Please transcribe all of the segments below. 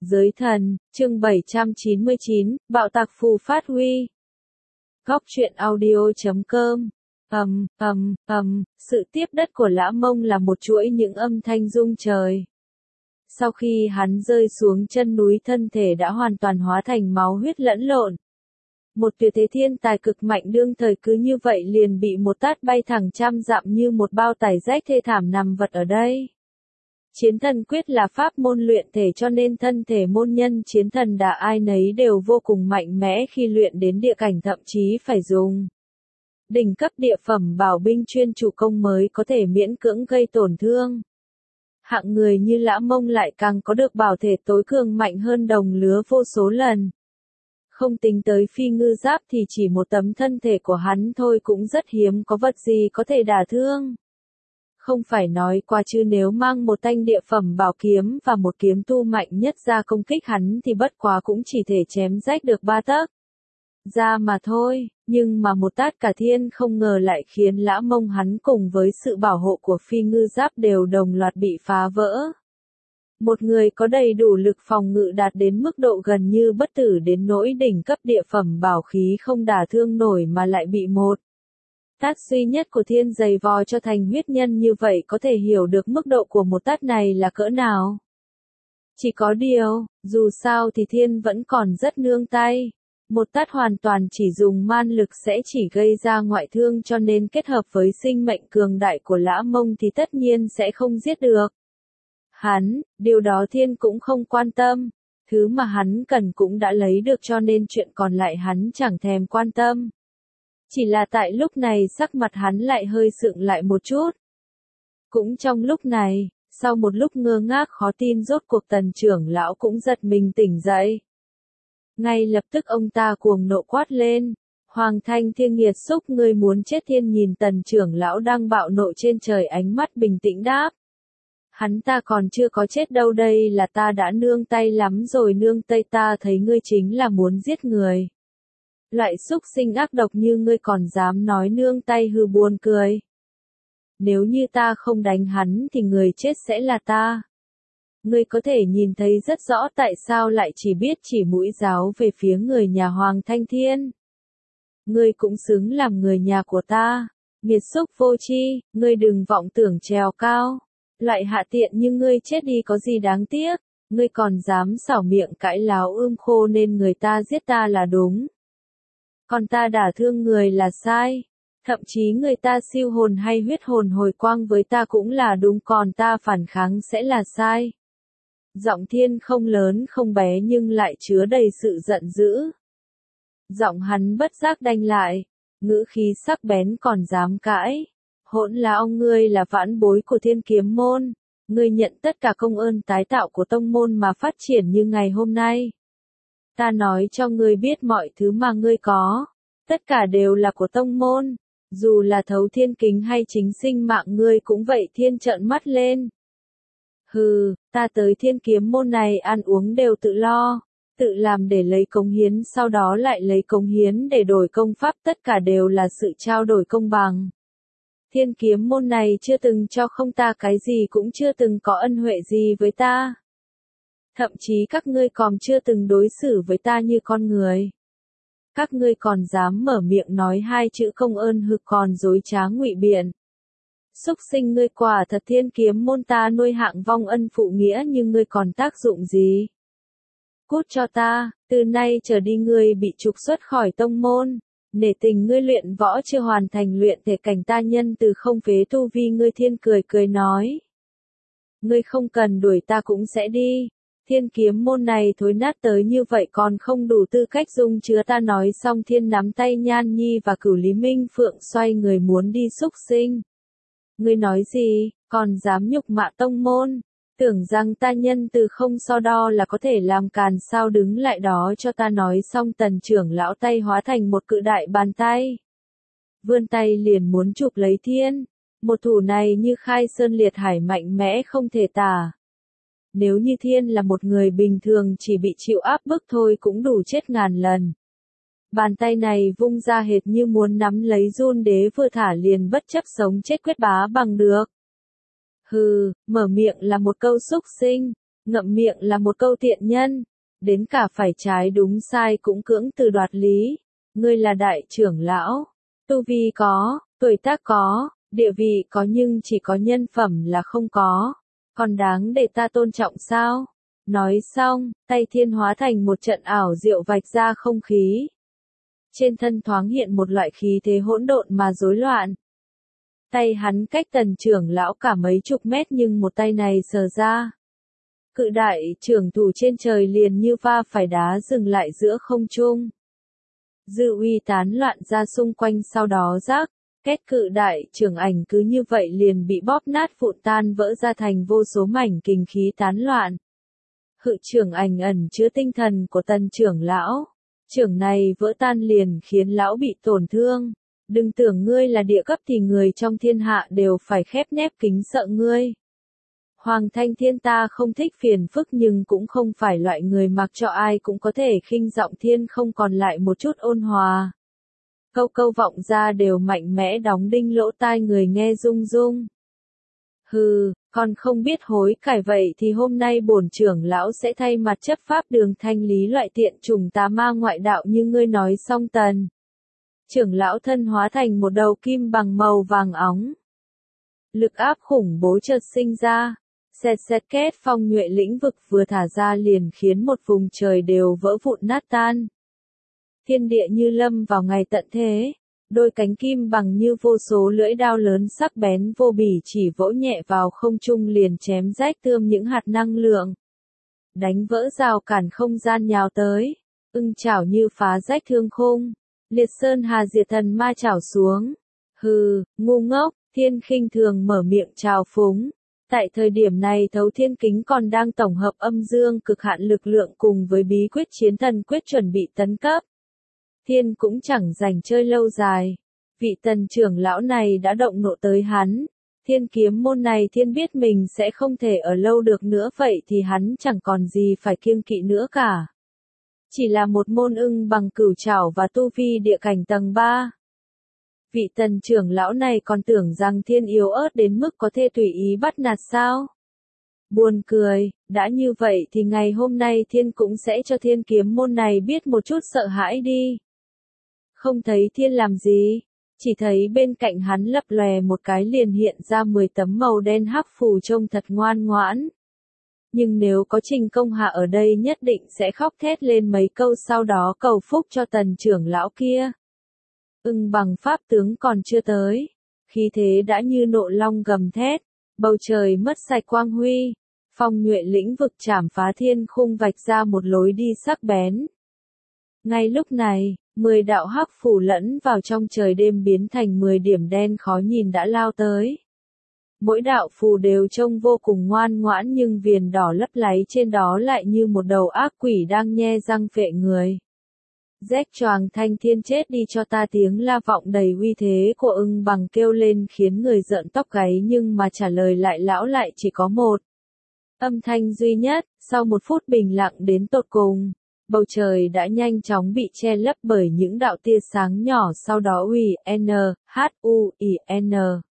Giới thần, chương 799, bạo tạc phù phát huy. Góc truyện audio.com. Sự tiếp đất của Lã Mông là một chuỗi những âm thanh rung trời. Sau khi hắn rơi xuống chân núi, thân thể đã hoàn toàn hóa thành máu huyết lẫn lộn. Một tuyệt thế thiên tài cực mạnh đương thời cứ như vậy liền bị một tát bay thẳng trăm dặm như một bao tải rách thê thảm nằm vật ở đây. Chiến thần quyết là pháp môn luyện thể, cho nên thân thể môn nhân chiến thần đả ai nấy đều vô cùng mạnh mẽ khi luyện đến địa cảnh, thậm chí phải dùng đỉnh cấp địa phẩm bảo binh chuyên chủ công mới có thể miễn cưỡng gây tổn thương. Hạng người như Lã Mông lại càng có được bảo thể tối cường mạnh hơn đồng lứa vô số lần. Không tính tới phi ngư giáp thì chỉ một tấm thân thể của hắn thôi cũng rất hiếm có vật gì có thể đả thương. Không phải nói qua chứ nếu mang một thanh địa phẩm bảo kiếm và một kiếm tu mạnh nhất ra công kích hắn thì bất quá cũng chỉ thể chém rách được 3 tấc ra mà thôi, nhưng mà một tát cả thiên không ngờ lại khiến Lã Mông hắn cùng với sự bảo hộ của phi ngư giáp đều đồng loạt bị phá vỡ. Một người có đầy đủ lực phòng ngự đạt đến mức độ gần như bất tử đến nỗi đỉnh cấp địa phẩm bảo khí không đả thương nổi mà lại bị một tát duy nhất của thiên giày vò cho thành huyết nhân như vậy, có thể hiểu được mức độ của một tát này là cỡ nào. Chỉ có điều, dù sao thì thiên vẫn còn rất nương tay. Một tát hoàn toàn chỉ dùng man lực sẽ chỉ gây ra ngoại thương, cho nên kết hợp với sinh mệnh cường đại của Lã Mông thì tất nhiên sẽ không giết được hắn, điều đó thiên cũng không quan tâm. Thứ mà hắn cần cũng đã lấy được, cho nên chuyện còn lại hắn chẳng thèm quan tâm. Chỉ là tại lúc này sắc mặt hắn lại hơi sượng lại một chút. Cũng trong lúc này, sau một lúc ngơ ngác khó tin, rốt cuộc Tần trưởng lão cũng giật mình tỉnh dậy. Ngay lập tức ông ta cuồng nộ quát lên: Hoàng Thanh Thiên nghiệt xúc, ngươi muốn chết! Thiên nhìn Tần trưởng lão đang bạo nộ trên trời, ánh mắt bình tĩnh đáp: hắn ta còn chưa có chết đâu, đây là ta đã nương tay lắm rồi. Nương tay? Ta thấy ngươi chính là muốn giết người. Loại xúc sinh ác độc như ngươi còn dám nói nương tay, hư buồn cười. Nếu như ta không đánh hắn thì người chết sẽ là ta. Ngươi có thể nhìn thấy rất rõ tại sao lại chỉ biết chỉ mũi giáo về phía người nhà Hoàng Thanh Thiên. Ngươi cũng xứng làm người nhà của ta. Nghiệt xúc vô tri, ngươi đừng vọng tưởng trèo cao. Loại hạ tiện như ngươi chết đi có gì đáng tiếc. Ngươi còn dám xảo miệng cãi láo khô nên người ta giết ta là đúng. Còn ta đả thương người là sai. Thậm chí người ta siêu hồn hay huyết hồn hồi quang với ta cũng là đúng, còn ta phản kháng sẽ là sai. Giọng thiên không lớn không bé nhưng lại chứa đầy sự giận dữ. Giọng hắn bất giác đanh lại, ngữ khí sắc bén, còn dám cãi. Hỗn là ông, ngươi là vãn bối của Thiên Kiếm môn. Ngươi nhận tất cả công ơn tái tạo của tông môn mà phát triển như ngày hôm nay. Ta nói cho ngươi biết, mọi thứ mà ngươi có, tất cả đều là của tông môn. Dù là thấu thiên kính hay chính sinh mạng ngươi cũng vậy. Thiên trợn mắt lên. Hừ, ta tới Thiên Kiếm môn này ăn uống đều tự lo, tự làm để lấy cống hiến, sau đó lại lấy cống hiến để đổi công pháp, tất cả đều là sự trao đổi công bằng. Thiên Kiếm môn này chưa từng cho không ta cái gì, cũng chưa từng có ân huệ gì với ta. Thậm chí các ngươi còn chưa từng đối xử với ta như con người. Các ngươi còn dám mở miệng nói hai chữ công ơn, hực còn dối trá ngụy biện. Xúc sinh, ngươi quả thật Thiên Kiếm môn ta nuôi hạng vong ân phụ nghĩa, nhưng ngươi còn tác dụng gì? Cút cho ta, từ nay trở đi ngươi bị trục xuất khỏi tông môn. Nể tình ngươi luyện võ chưa hoàn thành luyện thể cảnh, ta nhân từ không phế tu vi ngươi. Thiên cười cười nói: ngươi không cần đuổi ta cũng sẽ đi. Thiên Kiếm môn này thối nát tới như vậy còn không đủ tư cách dung chứa ta. Nói xong Thiên nắm tay Nhan Nhi và Cửu Lý Minh Phượng xoay người muốn đi. xúc sinh, ngươi nói gì, còn dám nhục mạ tông môn? Tưởng rằng ta nhân từ không so đo là có thể làm càn sao? Đứng lại đó cho ta. Nói xong Tần trưởng lão tay hóa thành một cự đại bàn tay, vươn tay liền muốn chụp lấy Thiên. Một thủ này như khai sơn liệt hải, mạnh mẽ không thể tả. Nếu như Thiên là một người bình thường chỉ bị chịu áp bức thôi cũng đủ chết ngàn lần. Bàn tay này vung ra hệt như muốn nắm lấy Run Đế vừa thả liền bất chấp sống chết quyết bá bằng được. Hừ, mở miệng là một câu xúc sinh. Ngậm miệng là một câu tiện nhân, đến cả phải trái đúng sai cũng cưỡng từ đoạt lý. Ngươi là đại trưởng lão, tu vi có, tuổi tác có, địa vị có nhưng chỉ có nhân phẩm là không có, còn đáng để ta tôn trọng sao? Nói xong, tay Thiên hóa thành một trận ảo diệu vạch ra không khí. Trên thân thoáng hiện một loại khí thế hỗn độn mà rối loạn. Tay hắn cách Tần trưởng lão cả mấy chục mét nhưng một tay này sờ ra. Cự đại trưởng thủ trên trời liền như va phải đá dừng lại giữa không trung. Dư uy tán loạn ra xung quanh sau đó rác, két cự đại trưởng ảnh cứ như vậy liền bị bóp nát vụn tan vỡ ra thành vô số mảnh kình khí tán loạn. Hự trưởng ảnh ẩn chứa tinh thần của Tần trưởng lão. Trưởng này vỡ tan liền khiến lão bị tổn thương. Đừng tưởng ngươi là địa cấp thì người trong thiên hạ đều phải khép nép kính sợ ngươi. Hoàng Thanh Thiên ta không thích phiền phức nhưng cũng không phải loại người mặc cho ai cũng có thể khinh giọng thiên không còn lại một chút ôn hòa. Câu câu vọng ra đều mạnh mẽ đóng đinh lỗ tai người nghe rung rung. Hừ, còn không biết hối cải vậy thì hôm nay bổn trưởng lão sẽ thay mặt chấp pháp đường thanh lý loại tiện trùng tà ma ngoại đạo như ngươi nói xong. Tần trưởng lão thân hóa thành một đầu kim bằng màu vàng óng. Lực áp khủng bố chợt sinh ra. Xẹt xẹt két phong nhuệ lĩnh vực vừa thả ra liền khiến một vùng trời đều vỡ vụn nát tan. Thiên địa như lâm vào ngày tận thế, đôi cánh kim bằng như vô số lưỡi đao lớn sắc bén vô bỉ chỉ vỗ nhẹ vào không trung liền chém rách tươm những hạt năng lượng. Đánh vỡ rào cản không gian nhào tới, ưng chảo như phá rách thương khung, liệt sơn hà diệt thần ma chảo xuống. Hừ, ngu ngốc, Thiên khinh thường mở miệng trào phúng. Tại thời điểm này Thấu Thiên Kính còn đang tổng hợp âm dương cực hạn lực lượng cùng với bí quyết chiến thần quyết chuẩn bị tấn cấp. Thiên cũng chẳng dành chơi lâu dài. Vị Tần trưởng lão này đã động nộ tới hắn. Thiên kiếm môn này Thiên biết mình sẽ không thể ở lâu được nữa vậy thì hắn chẳng còn gì phải kiêng kỵ nữa cả. Chỉ là một môn ưng bằng cửu trảo và tu vi địa cảnh tầng 3. Vị Tần trưởng lão này còn tưởng rằng Thiên yếu ớt đến mức có thể tùy ý bắt nạt sao? Buồn cười, đã như vậy thì ngày hôm nay Thiên cũng sẽ cho Thiên kiếm môn này biết một chút sợ hãi đi. Không thấy Thiên làm gì, chỉ thấy bên cạnh hắn lập lòe một cái liền hiện ra 10 tấm màu đen hắc phù trông thật ngoan ngoãn. Nhưng nếu có Trình Công Hạ ở đây nhất định sẽ khóc thét lên mấy câu sau đó cầu phúc cho Tần trưởng lão kia. Ưng bằng pháp tướng còn chưa tới, khí thế đã như nộ long gầm thét, bầu trời mất sạch quang huy, phong nhuệ lĩnh vực chảm phá thiên khung vạch ra một lối đi sắc bén. Ngay lúc này, 10 đạo hắc phủ lẫn vào trong trời đêm biến thành 10 điểm đen khó nhìn đã lao tới. Mỗi đạo phù đều trông vô cùng ngoan ngoãn nhưng viền đỏ lấp láy trên đó lại như một đầu ác quỷ đang nhe răng phệ người. Rách choàng Thanh Thiên chết đi cho ta, tiếng la vọng đầy uy thế của ưng bằng kêu lên khiến người rợn tóc gáy nhưng mà trả lời lại lão lại chỉ có một âm thanh duy nhất. Sau một phút bình lặng đến tột cùng, bầu trời đã nhanh chóng bị che lấp bởi những đạo tia sáng nhỏ, sau đó U-N-H-U-I-N.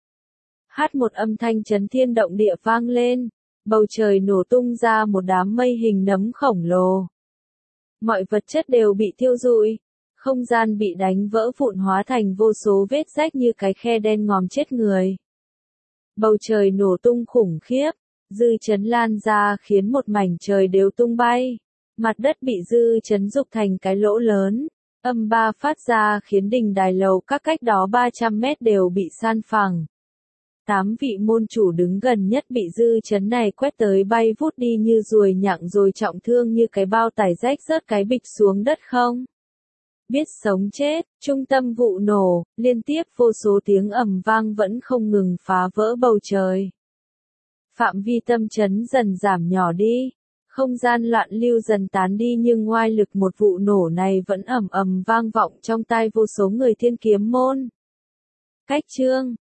Hát một âm thanh chấn thiên động địa vang lên, bầu trời nổ tung ra một đám mây hình nấm khổng lồ. Mọi vật chất đều bị thiêu rụi, không gian bị đánh vỡ vụn hóa thành vô số vết rách như cái khe đen ngòm chết người. Bầu trời nổ tung khủng khiếp, dư chấn lan ra khiến một mảnh trời đều tung bay. Mặt đất bị dư chấn rục thành cái lỗ lớn, âm ba phát ra khiến đình đài lầu các cách đó 300 mét đều bị san phẳng. 8 vị môn chủ đứng gần nhất bị dư chấn này quét tới bay vút đi như ruồi nhặng rồi trọng thương như cái bao tải rách rớt cái bịch xuống đất không biết sống chết. Trung tâm vụ nổ, liên tiếp vô số tiếng ầm vang vẫn không ngừng phá vỡ bầu trời. Phạm vi tâm chấn dần giảm nhỏ đi, không gian loạn lưu dần tán đi nhưng oai lực một vụ nổ này vẫn ầm ầm vang vọng trong tai vô số người Thiên kiếm môn. Cách chương